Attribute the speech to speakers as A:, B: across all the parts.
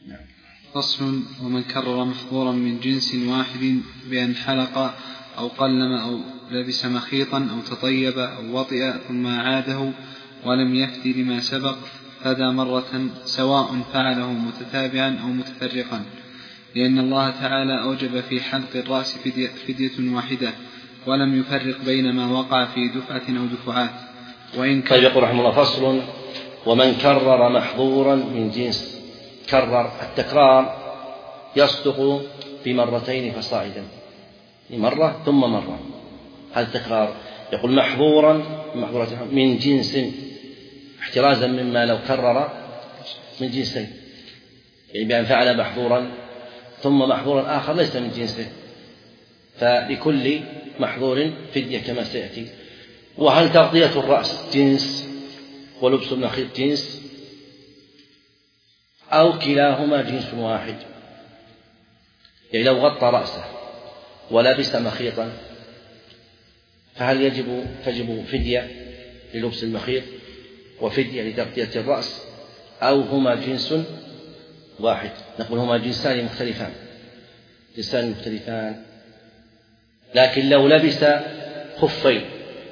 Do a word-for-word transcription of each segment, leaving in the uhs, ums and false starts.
A: فصل. ومن كرر محظورا من جنس واحد بأن حلق أو قلم أو لبس مخيطا أو تطيب أو وطئ ثم أعاده ولم يفد لما سبق فدى مرة، سواء فعله متتابعا أو متفرقا، لأن الله تعالى أوجب في حلق الرأس فدية, فدية واحدة ولم يفرق بين ما وقع في دفعة أو دفعات. وإن
B: طيب يقول رحمه الله فصل. ومن كرر محظورا من جنس. كرر، التكرار يصدق بمرتين فصاعدا، مرة ثم مرة، هذا التكرار. يقول محظورا من جنس، احترازا مما لو كرر من جنسين، يعني بأن فعل محظورا ثم محظورا آخر ليس من جنسه، فلكل محظور فدية كما سيأتي. وهل تغطية الرأس جنس ولبس المخيط جنس أو كلاهما جنس واحد؟ يعني لو غطى رأسه ولبس مخيطا فهل يجب تجب فدية للبس المخيط وفدية لتغطية الرأس، أو هما جنس واحد؟ نقول هما جنسان مختلفان، جنسان مختلفان. لكن لو لبس خفين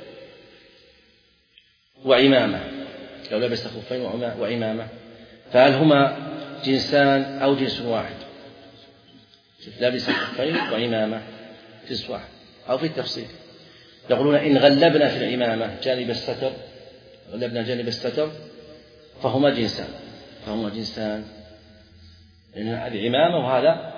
B: وعمامة، لو لبس خفين وعمامة فهل هما جنسان أو جنس واحد؟ لبس خفين وعمامة جنس واحد، أو في التفصيل يقولون إن غلبنا في العمامة جانب الستر، غلبنا جانب الستر فهما جنسان، فهما جنسان، لأن هذه عمامة وهذا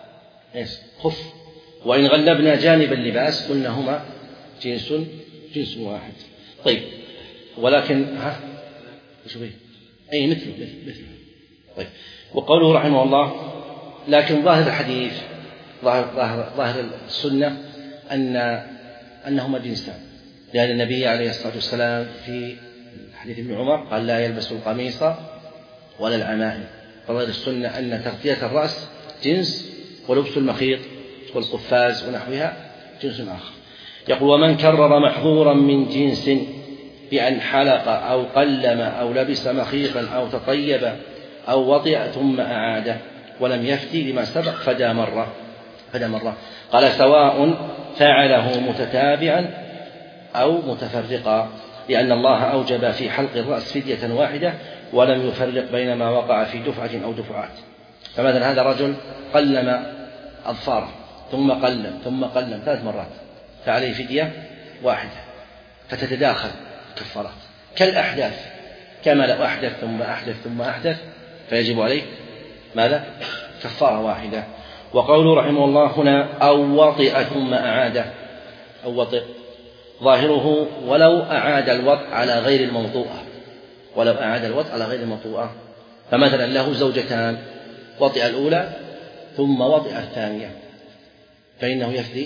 B: خف. وإن غلبنا جانب اللباس قلنا هما جنس جنس واحد. طيب ولكن ها وش بيه؟ أي مثله مثل مثله. طيب وقوله رحمه الله لكن ظاهر الحديث، ظاهر, ظاهر, ظاهر السنة أن أنهما جنسان، لأن النبي عليه الصلاة والسلام في حديث ابن عمر قال لا يلبس القميص ولا العمائم. فظاهر السنة أن تغطية الرأس جنس ولبس المخيط والقفاز ونحوها جنس آخر. يقول ومن كرر محظورا من جنس بأن حلق أو قلم أو لبس مخيطا أو تطيب أو وطئ ثم أعاده ولم يفتي لما سبق فدى مرة، فدى مرة. قال سواء فعله متتابعا أو متفرقا، لأن الله أوجب في حلق الرأس فدية واحدة ولم يفرق بين ما وقع في دفعة أو دفعات. فمثلا هذا رجل قلم أظفاره ثم قلم ثم قلم ثلاث مرات فعليه فدية واحدة، فتتداخل كفارات كالأحداث، كما لو أحدث ثم أحدث ثم أحدث فيجب عليه ماذا؟ كفارة واحدة. وقوله رحمه الله هنا أو وطئ ثم أعاده، أو وطئ ظاهره ولو أعاد الوطء على غير الموطوءة، ولو أعاد الوطء على غير الموطوءة. فمثلا له زوجتان وطئ الأولى ثم وطئ الثانية فإنه يفدي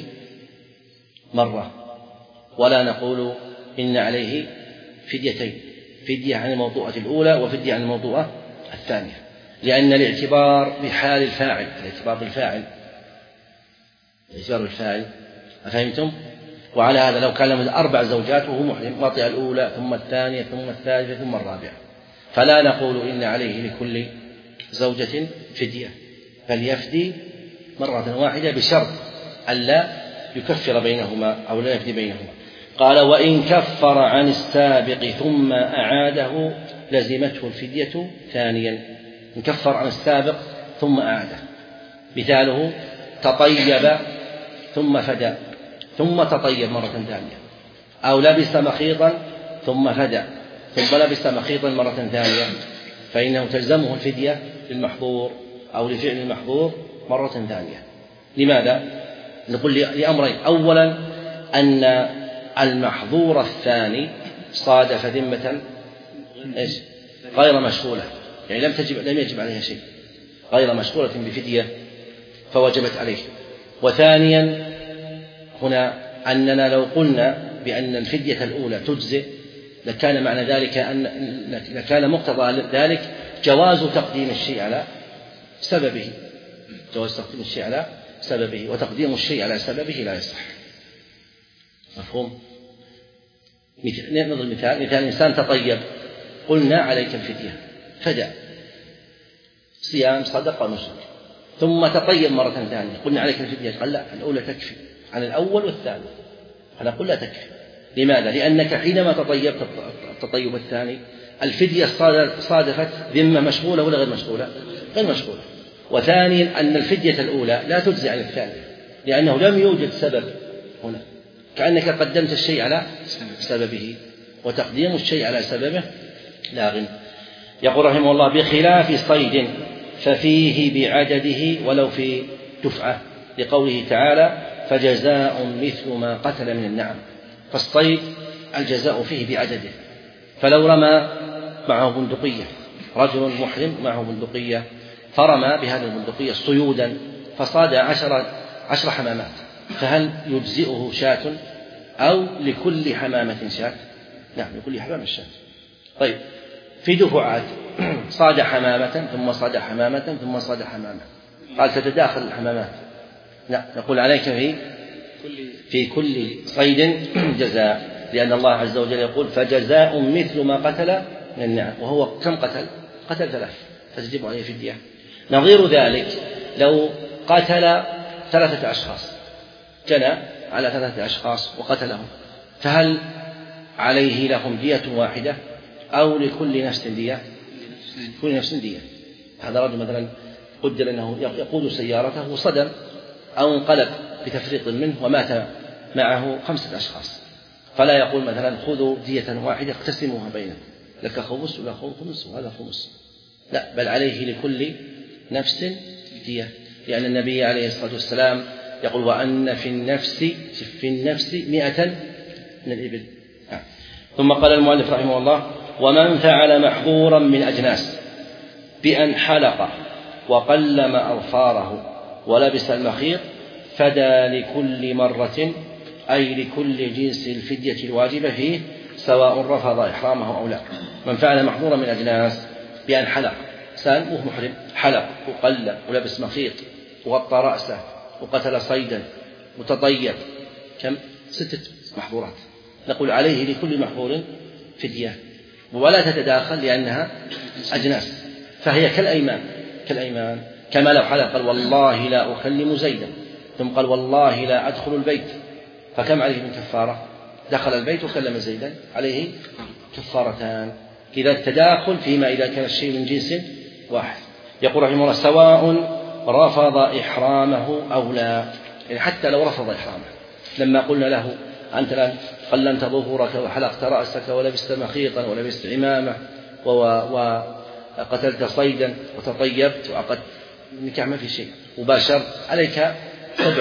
B: مرة، ولا نقول إن عليه فديتين، فدية عن الموطوءة الأولى وفدية عن الموطوءة الثانية، لأن الاعتبار بحال الفاعل، الاعتبار بالفاعل، الاعتبار بالفاعل. أفهمتم؟ وعلى هذا لو كان له أربع زوجات وهو محرم وطئ الأولى ثم الثانية ثم الثالثة ثم الرابعة فلا نقول إن عليه لكل زوجة فدية، بل يفدي مرة واحدة بشرط ألا يكفر بينهما أو لا يفدي بينهما. قال وإن كفر عن السابق ثم أعاده لزمته الفدية ثانيا. إن كفر عن السابق ثم أعاده، مثاله تطيب ثم فدى ثم تطيب مرة ثانية، أو لبس مخيطا ثم فدى ثم لبس مخيطا مرة ثانية، فإنه تلزمه الفدية للمحظور أو لفعل المحظور مرة ثانية. لماذا؟ نقول لأمرين: أولا أن المحظور الثاني صادف ذمة غير مشغولة، يعني لم تجب لم يجب عليها شيء، غير مشغولة بفدية فوجبت عليه. وثانيا هنا أننا لو قلنا بأن الفدية الأولى تجزئ لكان معنى ذلك أن لكان مقتضى ذلك جواز تقديم الشيء على سببه، جواز تقديم الشيء على سببه، وتقديم الشيء على سببه لا يصح. مفهوم؟ نضرب مثال: مثال إنسان تطيب، قلنا عليك الفدية فدى، صيام صدقة نسك ثم تطيب مرة ثانية قلنا عليك الفدية، قال لا الأولى تكفي عن الأول والثاني، أنا أقول لا تكفي. لماذا؟ لأنك حينما تطيبت التطيب الثاني الفدية صادفت ذمة مشغولة ولا غير مشغولة؟ غير مشغولة. وثانيا أن الفدية الأولى لا تجزي عن الثانية لأنه لم يوجد سبب هنا، كأنك قدمت الشيء على سببه، وتقديم الشيء على سببه لا غنى. يقول رحمه الله بخلاف صيد ففيه بعدده ولو في دفعة، لقوله تعالى فجزاء مثل ما قتل من النعم. فالصيد الجزاء فيه بعدده، فلو رمى معه بندقية، رجل محرم معه بندقية فرمى بهذه البندقية صيودا فصاد عشر, عشر حمامات، فهل يجزئه شاة أو لكل حمامة شاة؟ نعم لكل حمامة شاة. طيب في دفعات صاد حمامة ثم صاد حمامة ثم صاد حمامة، قال تتداخل الحمامات، لا نقول عليك في في كل صيد جزاء، لأن الله عز وجل يقول فجزاء مثل ما قتل من النعم، وهو كم قتل؟ قتل ثلاث، فتجب عليه فدية. نظير ذلك لو قتل ثلاثة أشخاص، جنى على ثلاثة أشخاص وقتلهم، فهل عليه لهم دية واحدة أو لكل نفس دية؟ كل نفس دية. هذا رجل مثلا قدر أنه يقود سيارته وصدم أو انقلب بتفريط منه ومات معه خمسة أشخاص، فلا يقول مثلا خذوا دية واحدة اقتسموها بينكم، لك خمس ولا خمس وهذا خمس، لا، بل عليه لكل نفس دية، لأن النبي عليه الصلاة والسلام يقول وأن في النفس في النفس مئة من الإبل. ثم قال المؤلف رحمه الله ومن فعل محظورا من أجناس بأن حلق وقلم أظفاره ولبس المخيط فدى لكل مرة، أي لكل جنس الفدية الواجبة فيه سواء رفض إحرامه أو لا. من فعل محظورا من أجناس بأن حلق، إنسان وهو محرم حلق وقلم ولبس مخيط وغطى رأسه وقتل صيدا وتطيب، كم؟ ستة محظورات، نقول عليه لكل محظور فدية، ولا تتداخل لأنها أجناس، فهي كالأيمان كالأيمان كما لو حلق قال والله لا أكلم زيدا ثم قال والله لا أدخل البيت، فكم عليه من كفارة؟ دخل البيت وكلم زيدا، عليه كفارتان. إذا التداخل فيما إذا كان الشيء من جنس واحد. يقول رحمه الله سواء رفض إحرامه أو لا، يعني حتى لو رفض إحرامه، لما قلنا له أنت الآن قلمت ظهورك وحلقت رأسك ولبست مخيطا ولبست عمامة وقتلت صيدا وتطيبت وعقدت نكاح ما في شيء وباشرت، عليك سبع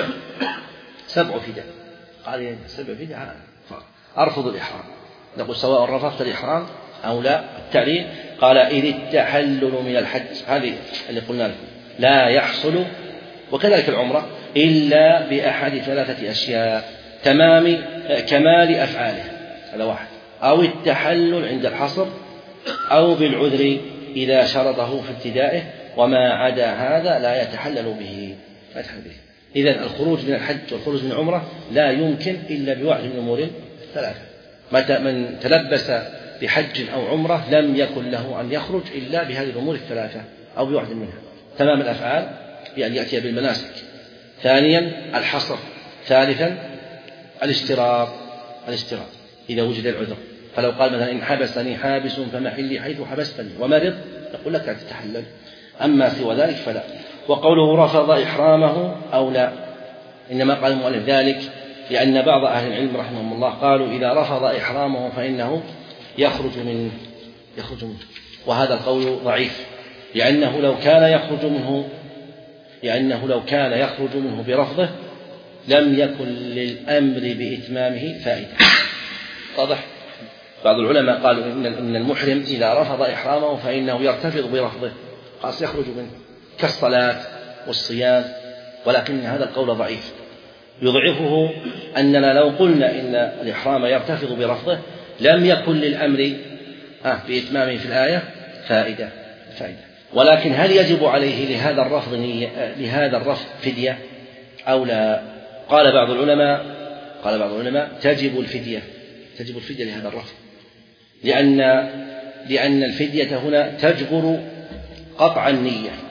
B: سبع فداء، قال سبع فداء أرفض الإحرام. نقول سواء رفضت الإحرام أو لا. التعليل قال إذ التحلل من الحج، هذه اللي قلنا لكم لا يحصل، وكذلك العمرة إلا بأحد ثلاثة أشياء: تمام كمال أفعاله، هذا واحد، أو التحلل عند الحصر، أو بالعذر إذا شرطه في ابتدائه، وما عدا هذا لا يتحلل به. إذن الخروج من الحج والخروج من العمرة لا يمكن إلا بواحد من الأمور ثلاثة. متى من تلبس بحج أو عمرة لم يكن له أن يخرج إلا بهذه الأمور الثلاثة أو بواحد منها: تمام الأفعال بأن يأتي بالمناسك، ثانيا الحصر، ثالثا الاشتراط الاشتراط إذا وجد العذر. فلو قال مثلا إن حبسني حابس فمحلي حيث حبستني ومرض، نقول لك أن تتحلل، أما سوى ذلك فلا. وقوله رفض إحرامه أو لا، إنما قال المؤلف ذلك لأن بعض أهل العلم رحمهم الله قالوا إذا رفض إحرامه فإنه يخرج منه يخرج منه وهذا القول ضعيف، لأنه لو كان يخرج منه لأنه لو كان يخرج منه برفضه لم يكن للأمر بإتمامه فائدة. واضح؟ بعض العلماء قالوا إن المحرم إذا رفض إحرامه فإنه يرتفض برفضه، خاص يخرج منه كالصلاة والصيام، ولكن هذا القول ضعيف. يضعفه أننا لو قلنا إن الإحرام يرتفض برفضه لم يكن للأمر بإتمامه في الآية فائدة فائدة. ولكن هل يجب عليه لهذا الرفض لهذا الرفض فدية أو لا؟ قال بعض العلماء قال بعض العلماء تجب الفدية تجب الفدية لهذا الرفض، لأن لأن الفدية هنا تجبر قطع النية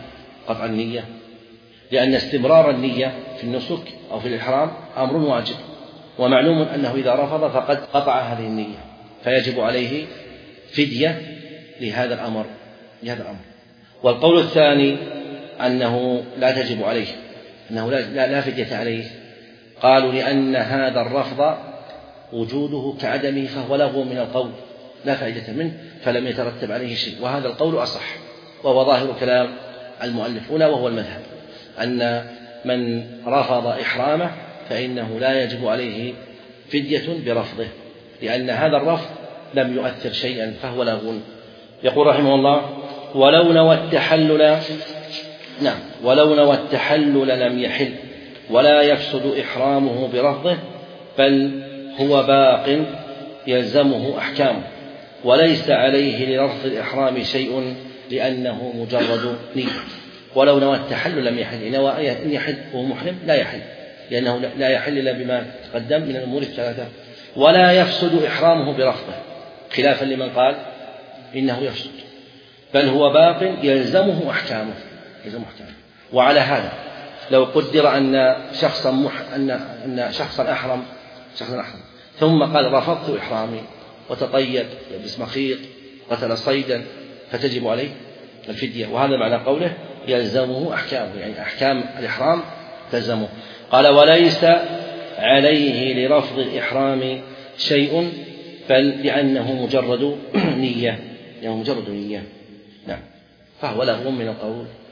B: قطع النية، لأن استمرار النية في النسك أو في الإحرام أمر واجب، ومعلوم أنه إذا رفض فقد قطع هذه النية، فيجب عليه فدية لهذا الأمر لهذا الأمر. والقول الثاني أنه لا تجب عليه، أنه لا, لا فدية عليه، قالوا لأن هذا الرفض وجوده كعدمه فهو لغو من القول لا فائدة منه، فلم يترتب عليه شيء، وهذا القول أصح، وهو ظاهر كلام المؤلف هنا، وهو المذهب أن من رفض إحرامه فإنه لا يجب عليه فدية برفضه، لأن هذا الرفض لم يؤثر شيئا فهو لغو. يقول رحمه الله: ولو نوى التحلل نعم ولو نوى التحلل لم يحل ولا يفسد إحرامه برفضه، بل هو باق يلزمه أحكامه، وليس عليه لرفض الإحرام شيء لأنه مجرد نية. ولو نوى التحلل لم يحل، نوى أن يحل وهو محرم لا يحل، لأنه لا يحل إلا بما تقدم من الأمور الثلاثة. ولا يفسد إحرامه برفضه، خلافا لمن قال إنه يفسد، بل هو باق يلزمه أحكامه يلزمه أحكامه. وعلى هذا لو قدر أن شخصا مح... أن أن شخصا أحرم شخصا أحرم ثم قال رفضت إحرامي وتطيب يلبس مخيط قتل صيدا، فتجب عليه الفدية، وهذا معنى قوله يلزمه أحكامه، يعني أحكام الإحرام تلزمه. قال: وليس عليه لرفض الإحرام شيء، بل لأنه مجرد نية، لأنه مجرد نية. نعم، فهو لغو من القول